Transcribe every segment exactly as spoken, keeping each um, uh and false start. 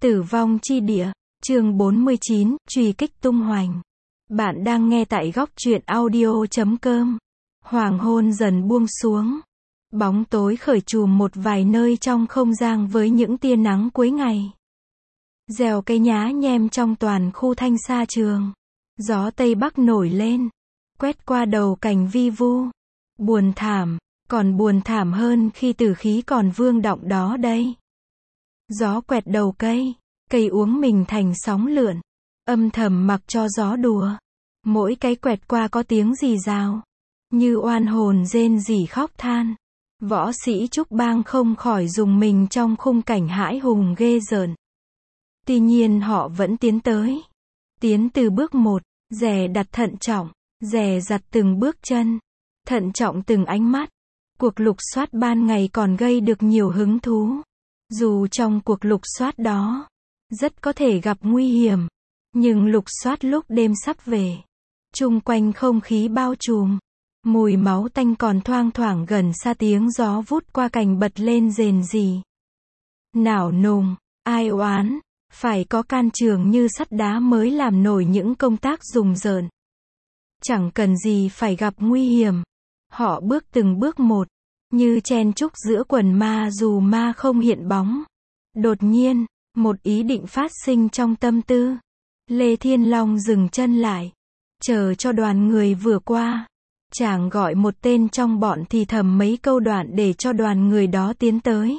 Tử vong chi địa, chương bốn mươi chín, truy kích tung hoành. Bạn đang nghe tại góc truyện audio chấm com. Hoàng hôn dần buông xuống. Bóng tối khởi trùm một vài nơi trong không gian với những tia nắng cuối ngày. Rèo cây nhá nhem trong toàn khu thanh sa trường. Gió Tây Bắc nổi lên, quét qua đầu cành vi vu. Buồn thảm, còn buồn thảm hơn khi tử khí còn vương động đó đây. Gió quẹt đầu cây, cây uống mình thành sóng lượn, âm thầm mặc cho gió đùa. Mỗi cái quẹt qua có tiếng rì rào, như oan hồn rên rỉ khóc than. Võ sĩ Trúc Bang không khỏi rùng mình trong khung cảnh hãi hùng ghê rợn. Tuy nhiên họ vẫn tiến tới. Tiến từ bước một, dè đặt thận trọng, dè dặt từng bước chân, thận trọng từng ánh mắt. Cuộc lục soát ban ngày còn gây được nhiều hứng thú. Dù trong cuộc lục soát đó, rất có thể gặp nguy hiểm, nhưng lục soát lúc đêm sắp về, chung quanh không khí bao trùm, mùi máu tanh còn thoang thoảng gần xa, tiếng gió vút qua cành bật lên rền rì. Nào nùng, ai oán, phải có can trường như sắt đá mới làm nổi những công tác rùng rợn. Chẳng cần gì phải gặp nguy hiểm, họ bước từng bước một, như chen chúc giữa quần ma dù ma không hiện bóng. Đột nhiên, một ý định phát sinh trong tâm tư. Lê Thiên Long dừng chân lại, chờ cho đoàn người vừa qua. Chàng gọi một tên trong bọn thì thầm mấy câu đoạn để cho đoàn người đó tiến tới.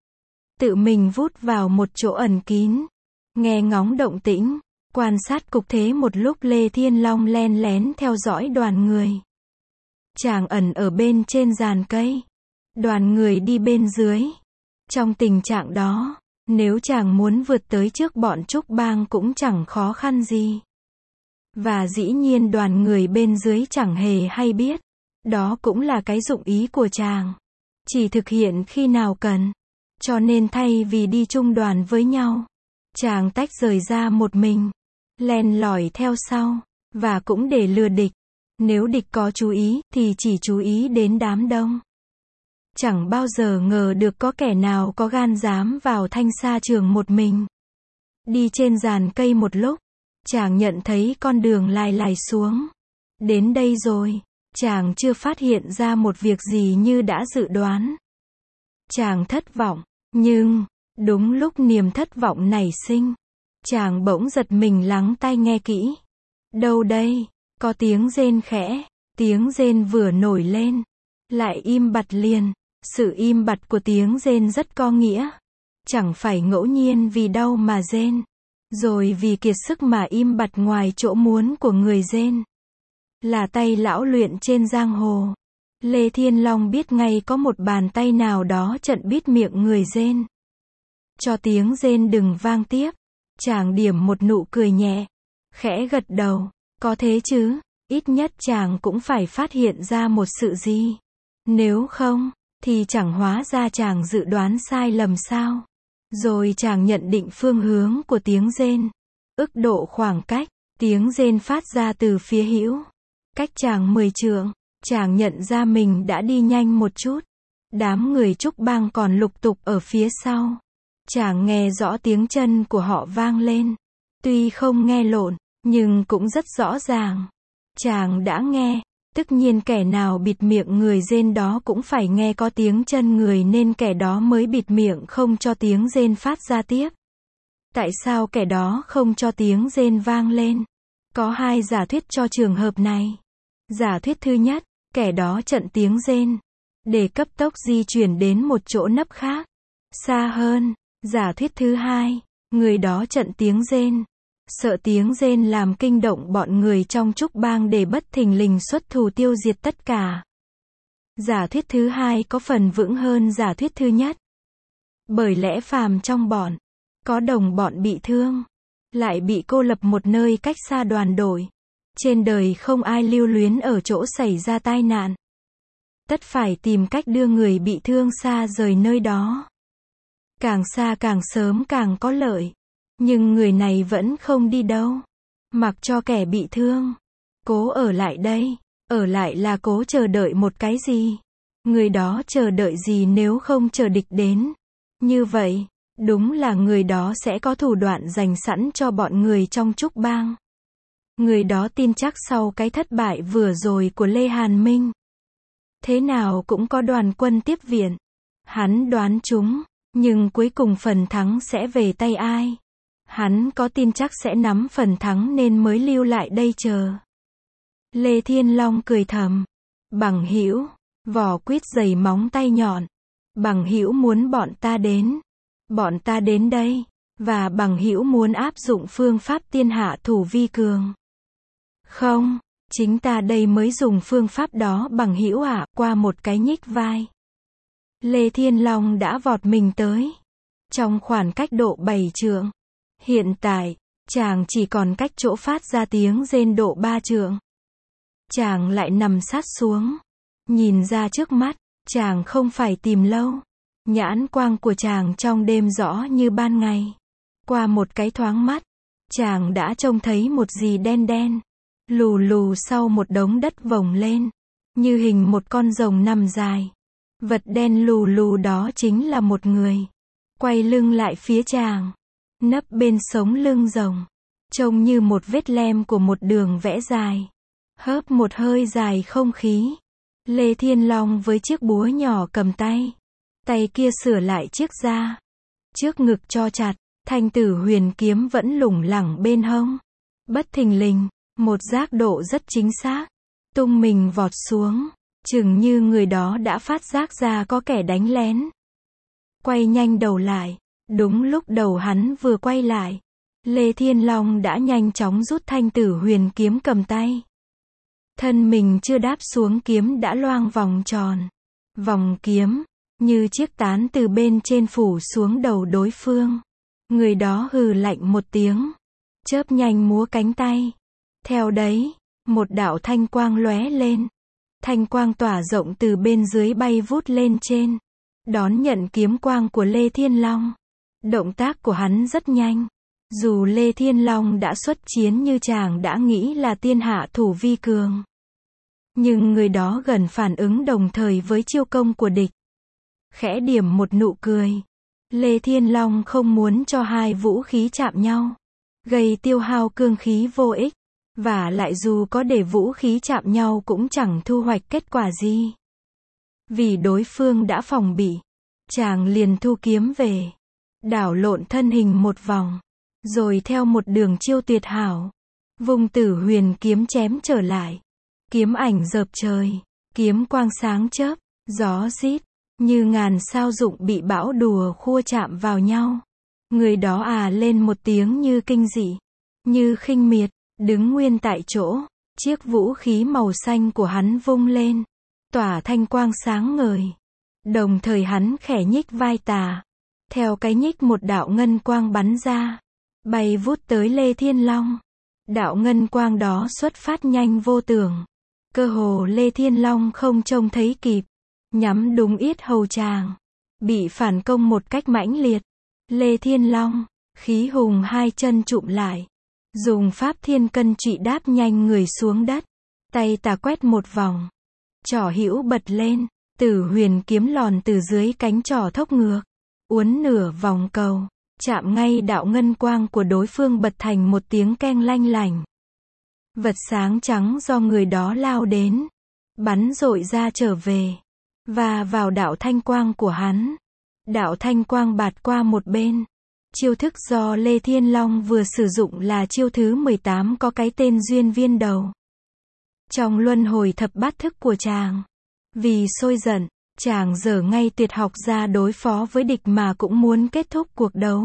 Tự mình vút vào một chỗ ẩn kín, nghe ngóng động tĩnh, quan sát cục thế một lúc. Lê Thiên Long len lén theo dõi đoàn người. Chàng ẩn ở bên trên giàn cây, đoàn người đi bên dưới. Trong tình trạng đó, nếu chàng muốn vượt tới trước bọn Trúc Bang cũng chẳng khó khăn gì. Và dĩ nhiên đoàn người bên dưới chẳng hề hay biết. Đó cũng là cái dụng ý của chàng. Chỉ thực hiện khi nào cần. Cho nên thay vì đi chung đoàn với nhau, chàng tách rời ra một mình, len lỏi theo sau, và cũng để lừa địch. Nếu địch có chú ý, thì chỉ chú ý đến đám đông. Chẳng bao giờ ngờ được có kẻ nào có gan dám vào thanh sa trường một mình. Đi trên giàn cây một lúc, chàng nhận thấy con đường lai lài xuống. Đến đây rồi, chàng chưa phát hiện ra một việc gì như đã dự đoán. Chàng thất vọng, nhưng, đúng lúc niềm thất vọng nảy sinh, chàng bỗng giật mình lắng tai nghe kỹ. Đâu đây? Có tiếng rên khẽ, tiếng rên vừa nổi lên, lại im bặt liền. Sự im bặt của tiếng rên rất có nghĩa. Chẳng phải ngẫu nhiên vì đau mà rên, rồi vì kiệt sức mà im bặt ngoài chỗ muốn của người rên. Là tay lão luyện trên giang hồ. Lê Thiên Long biết ngay có một bàn tay nào đó chặn bít miệng người rên, cho tiếng rên đừng vang tiếp. Chàng điểm một nụ cười nhẹ, khẽ gật đầu. Có thế chứ, ít nhất chàng cũng phải phát hiện ra một sự gì. Nếu không, thì chẳng hóa ra chàng dự đoán sai lầm sao. Rồi chàng nhận định phương hướng của tiếng rên, ức độ khoảng cách. Tiếng rên phát ra từ phía hữu, cách chàng mười trượng. Chàng nhận ra mình đã đi nhanh một chút. Đám người Trúc Bang còn lục tục ở phía sau. Chàng nghe rõ tiếng chân của họ vang lên. Tuy không nghe lộn, nhưng cũng rất rõ ràng. Chàng đã nghe. Tất nhiên kẻ nào bịt miệng người rên đó cũng phải nghe có tiếng chân người, nên kẻ đó mới bịt miệng không cho tiếng rên phát ra tiếp. Tại sao kẻ đó không cho tiếng rên vang lên? Có hai giả thuyết cho trường hợp này. Giả thuyết thứ nhất, kẻ đó chặn tiếng rên để cấp tốc di chuyển đến một chỗ nấp khác, xa hơn. Giả thuyết thứ hai, người đó chặn tiếng rên, sợ tiếng rên làm kinh động bọn người trong Trúc Bang để bất thình lình xuất thủ tiêu diệt tất cả. Giả thuyết thứ hai có phần vững hơn giả thuyết thứ nhất. Bởi lẽ phàm trong bọn, có đồng bọn bị thương, lại bị cô lập một nơi cách xa đoàn đội. Trên đời không ai lưu luyến ở chỗ xảy ra tai nạn. Tất phải tìm cách đưa người bị thương xa rời nơi đó. Càng xa càng sớm càng có lợi. Nhưng người này vẫn không đi đâu. Mặc cho kẻ bị thương. Cố ở lại đây. Ở lại là cố chờ đợi một cái gì? Người đó chờ đợi gì nếu không chờ địch đến? Như vậy, Đúng là người đó sẽ có thủ đoạn dành sẵn cho bọn người trong Trúc Bang. Người đó tin chắc sau cái thất bại vừa rồi của Lê Hàn Minh, thế nào cũng có đoàn quân tiếp viện. Hắn đoán chúng, nhưng cuối cùng phần thắng sẽ về tay ai? Hắn có tin chắc sẽ nắm phần thắng nên mới lưu lại đây chờ. Lê Thiên Long cười thầm. Bằng hữu, vỏ quýt dày móng tay nhọn. Bằng hữu muốn bọn ta đến. Bọn ta đến đây. Và bằng hữu muốn áp dụng phương pháp tiên hạ thủ vi cường. Không, chính ta đây mới dùng phương pháp đó bằng hữu ạ. Qua một cái nhích vai, Lê Thiên Long đã vọt mình tới. Trong khoảng cách độ bảy trượng. Hiện tại, chàng chỉ còn cách chỗ phát ra tiếng rên độ ba trượng. Chàng lại nằm sát xuống. Nhìn ra trước mắt, chàng không phải tìm lâu. Nhãn quang của chàng trong đêm rõ như ban ngày. Qua một cái thoáng mắt, chàng đã trông thấy một gì đen đen, lù lù sau một đống đất vồng lên, như hình một con rồng nằm dài. Vật đen lù lù đó chính là một người. Quay lưng lại phía chàng, nấp bên sống lưng rồng, trông như một vết lem của một đường vẽ dài. Hớp một hơi dài không khí, Lê Thiên Long với chiếc búa nhỏ cầm tay. Tay kia sửa lại chiếc da. Trước ngực cho chặt, thanh tử huyền kiếm vẫn lủng lẳng bên hông. Bất thình lình, một giác độ rất chính xác. Tung mình vọt xuống, chừng như người đó đã phát giác ra có kẻ đánh lén. Quay nhanh đầu lại, đúng lúc đầu hắn vừa quay lại, Lê Thiên Long đã nhanh chóng rút thanh tử huyền kiếm cầm tay. Thân mình chưa đáp xuống kiếm đã loang vòng tròn. Vòng kiếm, như chiếc tán từ bên trên phủ xuống đầu đối phương. Người đó hừ lạnh một tiếng, chớp nhanh múa cánh tay. Theo đấy, một đạo thanh quang lóe lên. Thanh quang tỏa rộng từ bên dưới bay vút lên trên, đón nhận kiếm quang của Lê Thiên Long. Động tác của hắn rất nhanh. Dù Lê Thiên Long đã xuất chiến như chàng đã nghĩ là tiên hạ thủ vi cường, nhưng người đó gần phản ứng đồng thời với chiêu công của địch. Khẽ điểm một nụ cười. Lê Thiên Long không muốn cho hai vũ khí chạm nhau, gây tiêu hao cương khí vô ích. Và lại dù có để vũ khí chạm nhau cũng chẳng thu hoạch kết quả gì. Vì đối phương đã phòng bị, chàng liền thu kiếm về, đảo lộn thân hình một vòng, rồi theo một đường chiêu tuyệt hảo, vùng tử huyền kiếm chém trở lại. Kiếm ảnh dợp trời, kiếm quang sáng chớp, gió rít, như ngàn sao rụng bị bão đùa khua chạm vào nhau. Người đó à lên một tiếng như kinh dị, như khinh miệt, đứng nguyên tại chỗ. Chiếc vũ khí màu xanh của hắn vung lên, tỏa thanh quang sáng ngời. Đồng thời hắn khẽ nhích vai tà. Theo cái nhích một đạo ngân quang bắn ra, bay vút tới Lê Thiên Long. Đạo ngân quang đó xuất phát nhanh vô tưởng. Cơ hồ Lê Thiên Long không trông thấy kịp, nhắm đúng yết hầu chàng. Bị phản công một cách mãnh liệt. Lê Thiên Long, khí hùng hai chân chụm lại, dùng pháp thiên cân trụy đáp nhanh người xuống đất. Tay tà quét một vòng, trỏ hữu bật lên, tử huyền kiếm lòn từ dưới cánh trỏ thốc ngược, uốn nửa vòng cầu, chạm ngay đạo ngân quang của đối phương bật thành một tiếng keng lanh lảnh. Vật sáng trắng do người đó lao đến, bắn rội ra trở về, và vào đạo thanh quang của hắn. Đạo thanh quang bạt qua một bên. Chiêu thức do Lê Thiên Long vừa sử dụng là chiêu thứ mười tám có cái tên duyên viên đầu. Trong luân hồi thập bát thức của chàng, vì sôi giận, chàng dở ngay tuyệt học ra đối phó với địch mà cũng muốn kết thúc cuộc đấu.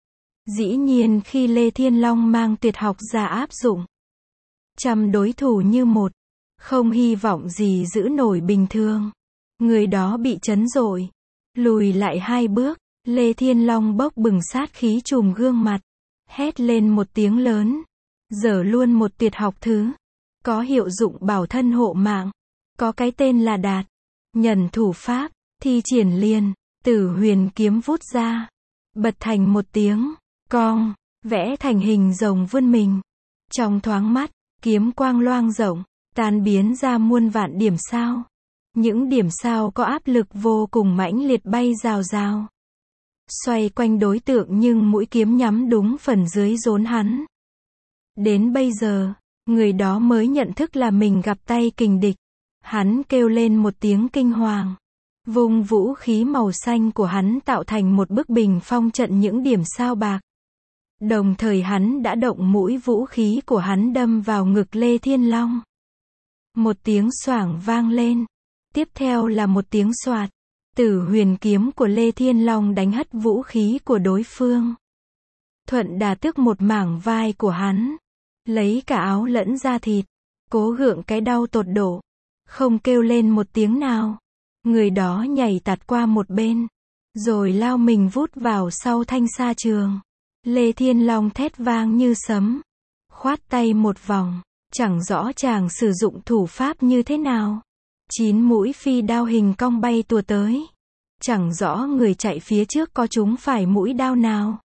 Dĩ nhiên khi Lê Thiên Long mang tuyệt học ra áp dụng, trăm đối thủ như một, không hy vọng gì giữ nổi bình thường. Người đó bị chấn rội, lùi lại hai bước. Lê Thiên Long bốc bừng sát khí trùm gương mặt, hét lên một tiếng lớn, dở luôn một tuyệt học thứ có hiệu dụng bảo thân hộ mạng, có cái tên là Đạt Nhẫn thủ pháp. Thi triển liền, tử huyền kiếm vút ra, bật thành một tiếng cong, vẽ thành hình rồng vươn mình. Trong thoáng mắt, kiếm quang loang rộng, tan biến ra muôn vạn điểm sao. Những điểm sao có áp lực vô cùng mãnh liệt bay rào rào. xoay quanh đối tượng nhưng mũi kiếm nhắm đúng phần dưới rốn hắn. Đến bây giờ, người đó mới nhận thức là mình gặp tay kình địch. Hắn kêu lên một tiếng kinh hoàng. Vùng vũ khí màu xanh của hắn tạo thành một bức bình phong trận những điểm sao bạc. Đồng thời hắn đã động mũi vũ khí của hắn đâm vào ngực Lê Thiên Long. Một tiếng xoảng vang lên. Tiếp theo là một tiếng xoạt. Tử huyền kiếm của Lê Thiên Long đánh hất vũ khí của đối phương. Thuận đà tước một mảng vai của hắn. Lấy cả áo lẫn da thịt. Cố gượng cái đau tột độ. Không kêu lên một tiếng nào. Người đó nhảy tạt qua một bên. Rồi lao mình vút vào sau thanh sa trường. Lê Thiên Long thét vang như sấm. Khoát tay một vòng. Chẳng rõ chàng sử dụng thủ pháp như thế nào. Chín mũi phi đao hình cong bay tùa tới. Chẳng rõ người chạy phía trước có trúng phải mũi đao nào.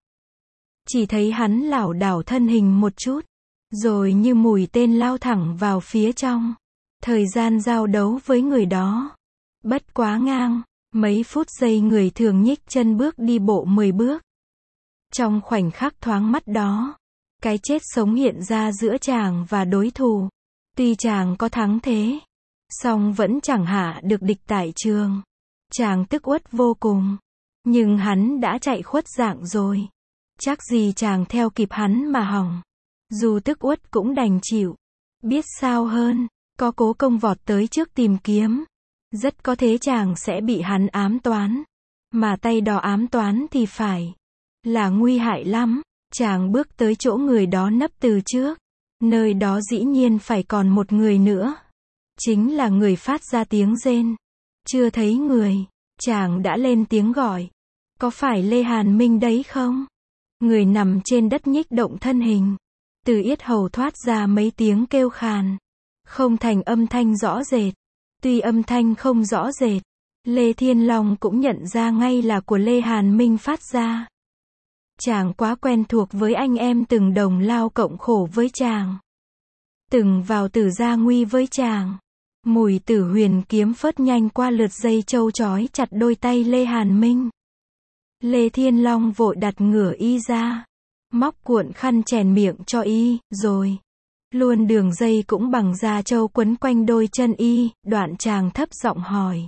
Chỉ thấy hắn lảo đảo thân hình một chút. Rồi như mũi tên lao thẳng vào phía trong. Thời gian giao đấu với người đó. Bất quá ngang. Mấy phút giây người thường nhích chân bước đi bộ mười bước. Trong khoảnh khắc thoáng mắt đó. Cái chết sống hiện ra giữa chàng và đối thủ. Tuy chàng có thắng thế. Song vẫn chẳng hạ được địch tại trường. Chàng tức uất vô cùng. Nhưng hắn đã chạy khuất dạng rồi. Chắc gì chàng theo kịp hắn mà hỏng. Dù tức uất cũng đành chịu. Biết sao hơn. Có cố công vọt tới trước tìm kiếm. Rất có thế chàng sẽ bị hắn ám toán. Mà tay đỏ ám toán thì phải là nguy hại lắm. Chàng bước tới chỗ người đó nấp từ trước. Nơi đó dĩ nhiên phải còn một người nữa. Chính là người phát ra tiếng rên. Chưa thấy người. Chàng đã lên tiếng gọi. Có phải Lê Hàn Minh đấy không? Người nằm trên đất nhích động thân hình. Từ yết hầu thoát ra mấy tiếng kêu khàn. Không thành âm thanh rõ rệt. Tuy âm thanh không rõ rệt. Lê Thiên Long cũng nhận ra ngay là của Lê Hàn Minh phát ra. Chàng quá quen thuộc với anh em từng đồng lao cộng khổ với chàng. Từng vào tử gia nguy với chàng. Mùi tử huyền kiếm phớt nhanh qua lượt dây châu trói chặt đôi tay Lê Hàn Minh. Lê Thiên Long vội đặt ngửa y ra. Móc cuộn khăn chèn miệng cho y, rồi. Luôn đường dây cũng bằng da châu quấn quanh đôi chân y, đoạn chàng thấp giọng hỏi.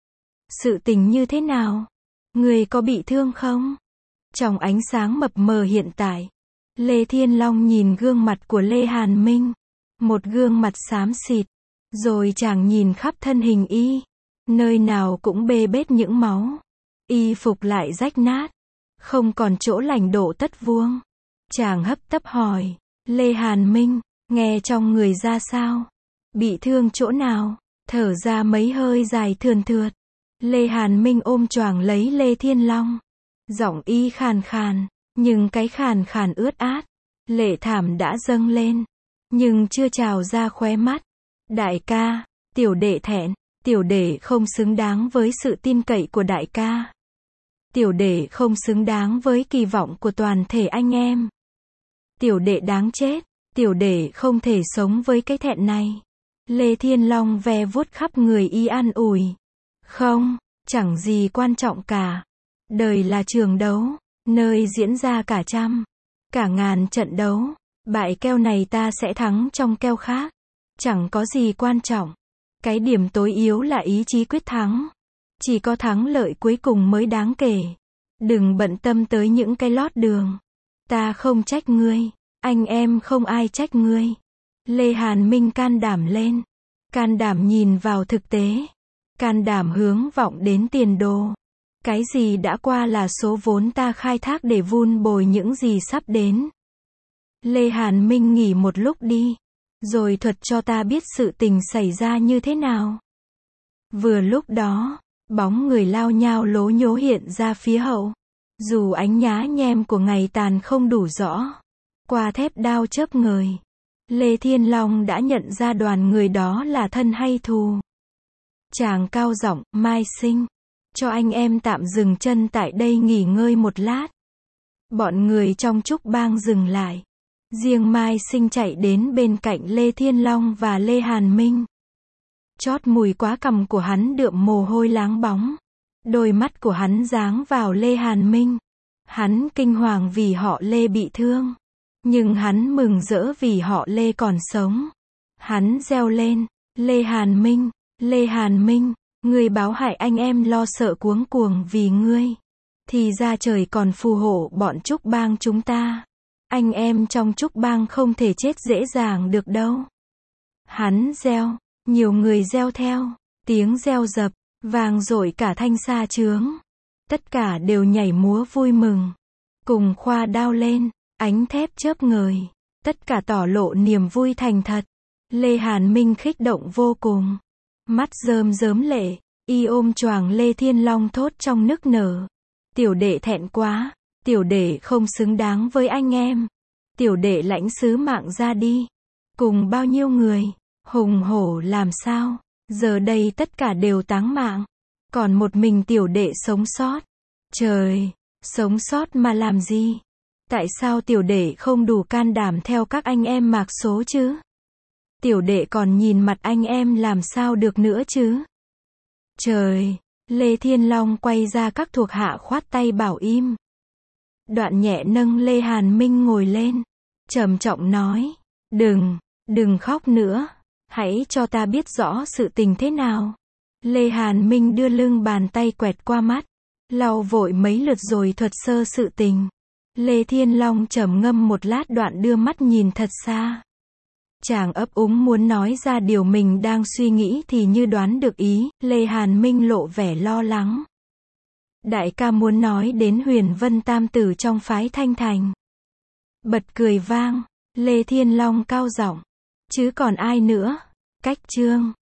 Sự tình như thế nào? Người có bị thương không? Trong ánh sáng mập mờ hiện tại, Lê Thiên Long nhìn gương mặt của Lê Hàn Minh. Một gương mặt xám xịt. Rồi chàng nhìn khắp thân hình y. Nơi nào cũng bê bết những máu. Y phục lại rách nát. Không còn chỗ lành độ tất vuông. Chàng hấp tấp hỏi. Lê Hàn Minh, nghe trong người ra sao? Bị thương chỗ nào? Thở ra mấy hơi dài thườn thượt. Lê Hàn Minh ôm choàng lấy Lê Thiên Long. Giọng y khàn khàn. Nhưng cái khàn khàn ướt át. Lệ thảm đã dâng lên. Nhưng chưa trào ra khóe mắt. Đại ca, tiểu đệ thẹn. Tiểu đệ không xứng đáng với sự tin cậy của đại ca. Tiểu đệ không xứng đáng với kỳ vọng của toàn thể anh em. Tiểu đệ đáng chết. Tiểu đệ không thể sống với cái thẹn này. Lê Thiên Long ve vuốt khắp người y an ủi. Không, chẳng gì quan trọng cả. Đời là trường đấu, nơi diễn ra cả trăm, cả ngàn trận đấu. Bại keo này ta sẽ thắng trong keo khác. Chẳng có gì quan trọng. Cái điểm tối yếu là ý chí quyết thắng. Chỉ có thắng lợi cuối cùng mới đáng kể. Đừng bận tâm tới những cái lót đường. Ta không trách ngươi. Anh em không ai trách ngươi. Lê Hàn Minh can đảm lên. Can đảm nhìn vào thực tế. Can đảm hướng vọng đến tiền đồ. Cái gì đã qua là số vốn ta khai thác để vun bồi những gì sắp đến. Lê Hàn Minh nghỉ một lúc đi. Rồi thuật cho ta biết sự tình xảy ra như thế nào. Vừa lúc đó, bóng người lao nhao lố nhố hiện ra phía hậu. Dù ánh nhá nhem của ngày tàn không đủ rõ. Qua thép đao chớp ngời. Lê Thiên Long đã nhận ra đoàn người đó là thân hay thù. Chàng cao giọng, Mai Sinh. Cho anh em tạm dừng chân tại đây nghỉ ngơi một lát. Bọn người trong trúc bang dừng lại. Riêng Mai Sinh chạy đến bên cạnh Lê Thiên Long và Lê Hàn Minh. Chót mùi quá cằm của hắn đượm mồ hôi láng bóng. Đôi mắt của hắn giáng vào Lê Hàn Minh. Hắn kinh hoàng vì họ Lê bị thương. Nhưng hắn mừng rỡ vì họ Lê còn sống. Hắn reo lên, Lê Hàn Minh, Lê Hàn Minh, ngươi báo hại anh em lo sợ cuống cuồng vì ngươi. Thì ra trời còn phù hộ bọn Trúc Bang chúng ta. Anh em trong Trúc Bang không thể chết dễ dàng được đâu. Hắn reo, nhiều người reo theo, tiếng reo dập, vang dội cả Thanh Sa Chướng. Tất cả đều nhảy múa vui mừng. Cùng khoa đao lên, ánh thép chớp ngời. Tất cả tỏ lộ niềm vui thành thật. Lê Hàn Minh kích động vô cùng. Mắt rơm rớm lệ, y ôm choàng Lê Thiên Long thốt trong nức nở. Tiểu đệ thẹn quá, tiểu đệ không xứng đáng với anh em. Tiểu đệ lãnh sứ mạng ra đi. Cùng bao nhiêu người, hùng hổ làm sao, giờ đây tất cả đều táng mạng. Còn một mình tiểu đệ sống sót. Trời, sống sót mà làm gì? Tại sao tiểu đệ không đủ can đảm theo các anh em mạc số chứ? Tiểu đệ còn nhìn mặt anh em làm sao được nữa chứ? Trời, Lê Thiên Long quay ra các thuộc hạ khoát tay bảo im. Đoạn nhẹ nâng Lê Hàn Minh ngồi lên, trầm trọng nói, đừng, đừng khóc nữa, hãy cho ta biết rõ sự tình thế nào. Lê Hàn Minh đưa lưng bàn tay quẹt qua mắt, lau vội mấy lượt rồi thuật sơ sự tình. Lê Thiên Long trầm ngâm một lát đoạn đưa mắt nhìn thật xa. Chàng ấp úng muốn nói ra điều mình đang suy nghĩ thì như đoán được ý, Lê Hàn Minh lộ vẻ lo lắng. Đại ca muốn nói đến Huyền Vân Tam Tử trong phái Thanh Thành. Bật cười vang, Lê Thiên Long cao giọng, chứ còn ai nữa? Cách Trương,